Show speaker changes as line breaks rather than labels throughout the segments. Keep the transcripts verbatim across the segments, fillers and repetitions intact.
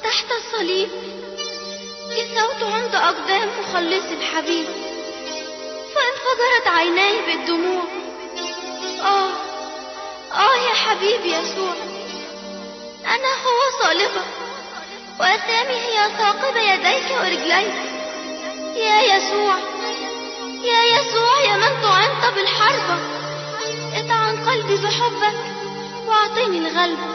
وتحت الصليب كسوت عند أقدام مخلصي الحبيب، فانفجرت عيناي بالدموع. آه آه يا حبيبي يسوع، أنا هو صالبك وأسامي هي ثاقب يديك ورجليك. يا يسوع يا يسوع يا من طعنت بالحربة، اطعن قلبي بحبك واعطيني الغلبة.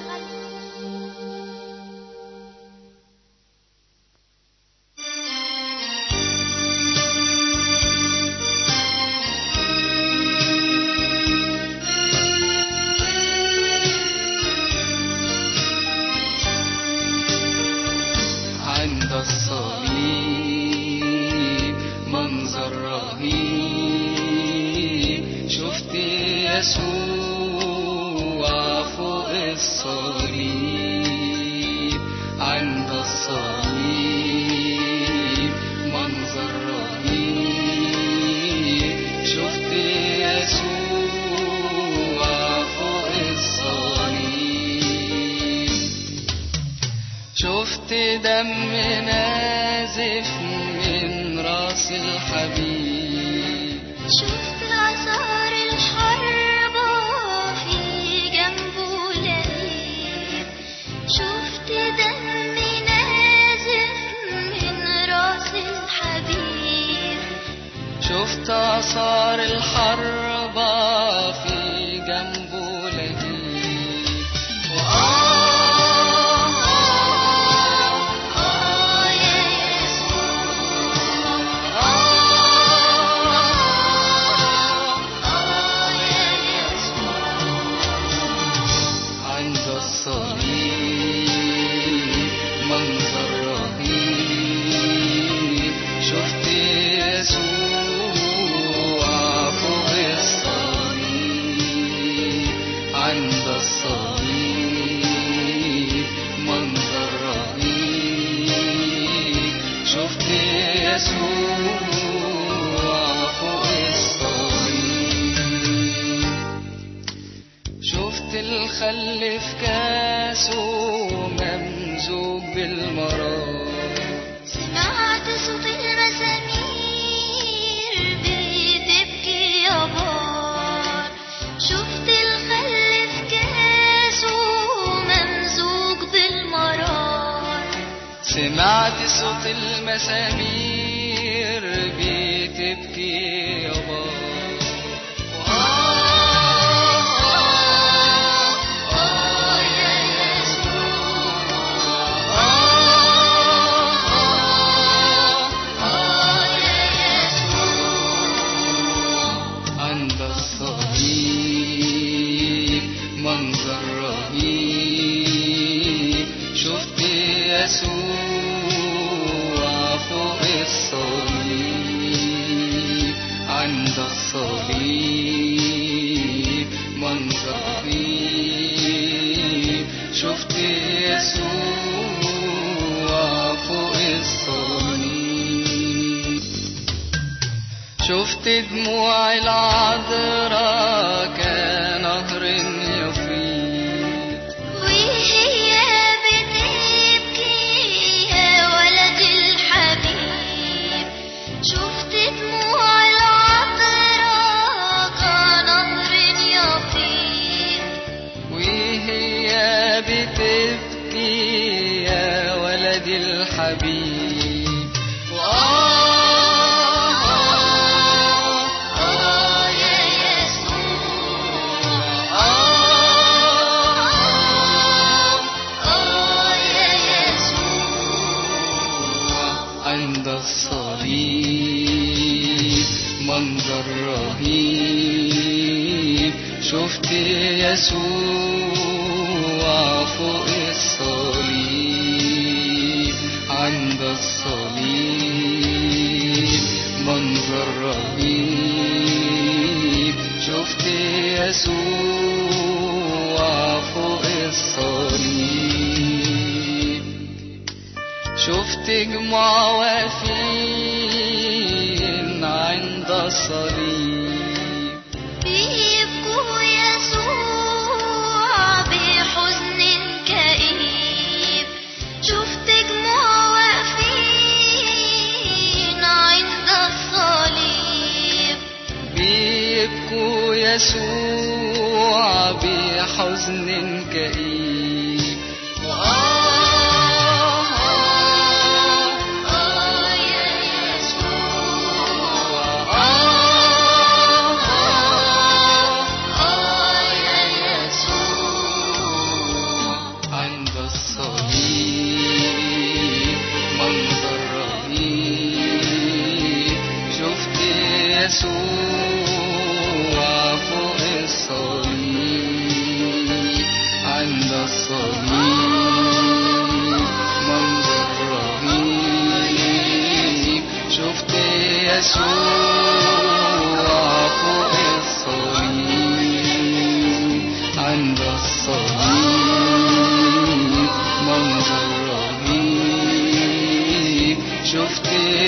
عند الصليب منظر رهيب، شفت يسوع فوق الصليب. عند الصليب منظر رهيب، شفت يسوع فوق الصليب. شفت دم نازف من راس الحبيب،
شفت آثار الحربة في جنبه لهيب، شفت دم نازف من راس الحبيب،
شفت آثار الحربة في جنبه لهيب. منظر رهيب، شفت يسوع فوق الصليب. عند الصليب منظر رهيب، شفت يسوع فوق الصليب. شفت الخل في كاسه ممزوج بالمرار،
سمعت صوت المزامير بتبكي يا بار، شفت الخل في كاسه ممزوج بالمرار،
سمعت صوت المزامير بتبكي يا بار. منظر رهيب، شفت يسوع فوق الصليب. عند الصليب منظر رهيب، شفت يسوع فوق الصليب. شفت دموع العذراء كنهر يفيض،
وهي بتبكي يا ولد الحبيب، شفت دموع العذراء كنهر يفيض،
وهي بتبكي يا ولد الحبيب. عند الصليب منظر رهيب، شفت يسوع فوق الصليب. عند الصليب منظر رهيب، شفت يسوع فوق الصليب. شفت جموع واقفين عند الصليب،
بيبكوا يسوع بحزن كئيب،
يسوع بحزن كئيب.
وآه آه يا يسوع، آه آه يا يسوع.
عند الصليب منظر رهيب، شفت يسوع فوق الصليب. عند الصليب منظر رهيب، شفت يسوع فوق الصليب. عند الصليب منظر رهيب، شفت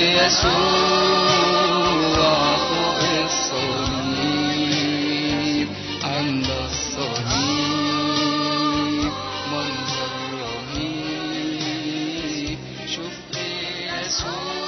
يسوع فوق الصليب. عند الصليب منظر رهيب، شفت يسوع